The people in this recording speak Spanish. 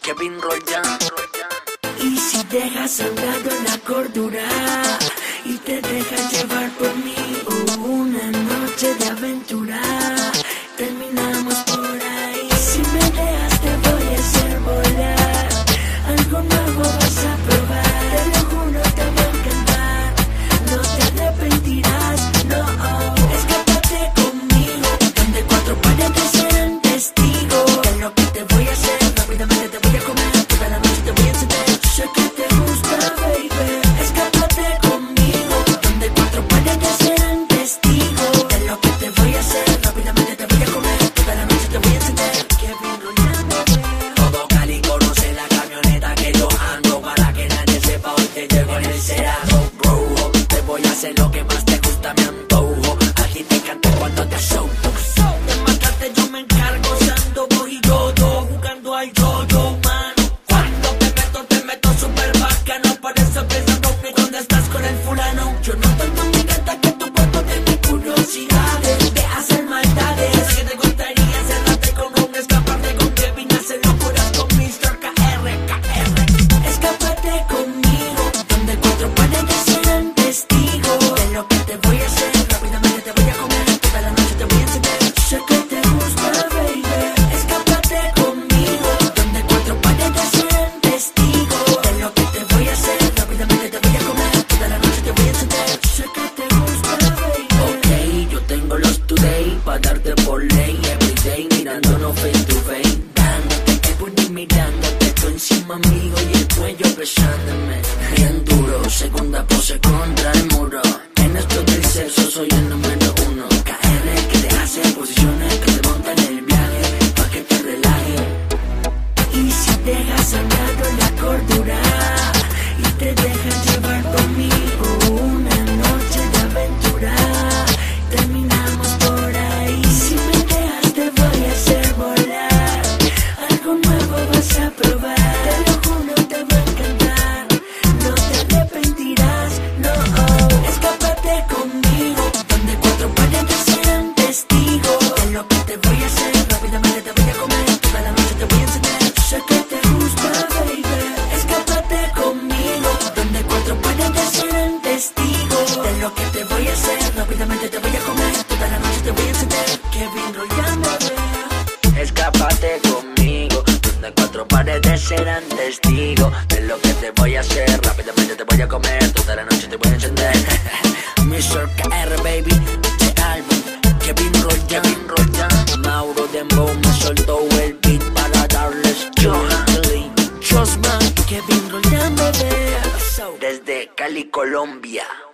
Kevin Royan. Y si dejas a un lado la cordura y te dejas llevar por mí, una noche de aventura, terminamos por ahí. Si me dejas te voy a hacer volar, algo nuevo vas a probar, te lo juro te va a encantar, no te arrepentirás, no. Escápate conmigo, donde cuatro paredes serán testigos de lo que te voy a hacer. Rápidamente te voy a comer, toda la noche te voy a encender. Sé que te gusta, baby. Escápate conmigo, donde cuatro paredes serán testigos de lo que te voy a hacer. Rápidamente te voy a comer, toda la noche te voy a encender. Kevin Royan, Todo Cali conoce la camioneta que yo ando. Para que nadie sepa, hoy te llevo en el Cerato, bro. Te voy a hacer lo que más te gusta, mi antojo. Aquí te canto cuando te asomo. de matarte yo me encargo, usando vos y yo, jugando al yo-yo, mano. Cuando te meto súper bacano. Por eso pensando que cuando estás con el fulano, yo no tanto me encanta que tu cuerpo tiene curiosidades de hacer maldades. Sé que te gustaría cerrarte con un escaparte con Kevin, hacer locuras con Mr. KR. Escápate conmigo, donde cuatro paredes serán testigos de lo que te voy a hacer. Rápidamente te voy a comer, toda la noche te voy a encender. Sé que te gusta, baby. Escápate conmigo, donde cuatro paredes serán testigos de lo que te voy a hacer. Rápidamente te voy a comer, toda la noche te voy a encender. Sé que te gusta, baby. Ok, yo tengo los today pa' darte por ley. Everyday mirándonos face to face, dándote el booty mirándote tú encima mío y el cuello besándome bien duro. Segunda pose contra el muro. En esto del sexo soy el número uno. KR que te hace posiciones que te montan el viaje pa' que te relaje. Y si dejas a un lado la cordura y te dejas llevar por mí, una noche de aventura, terminamos por ahí. Si me dejas te voy a hacer volar, algo nuevo vas a probar, te lo juro te va a encantar, no te arrepentirás, no. Escápate conmigo, donde cuatro paredes serán testigos de lo que te voy a hacer. Rápidamente te voy a comer, toda la noche te voy a encender. Sé que te gusta, baby. Escápate conmigo, donde cuatro paredes serán testigos de lo que te voy a hacer. Rápidamente te voy a comer, toda la noche te voy a encender. Kevin Royan, bebé. Escápate conmigo, donde cuatro paredes serán testigos de lo que te voy a hacer. Rápidamente te voy a comer, toda la noche te voy a encender. Mr. KR, baby, este álbum, Kevin Royan. Mauro Dembow me soltó el beat para darles Josman, Kevin Royan, bebé. desde Cali, Colombia.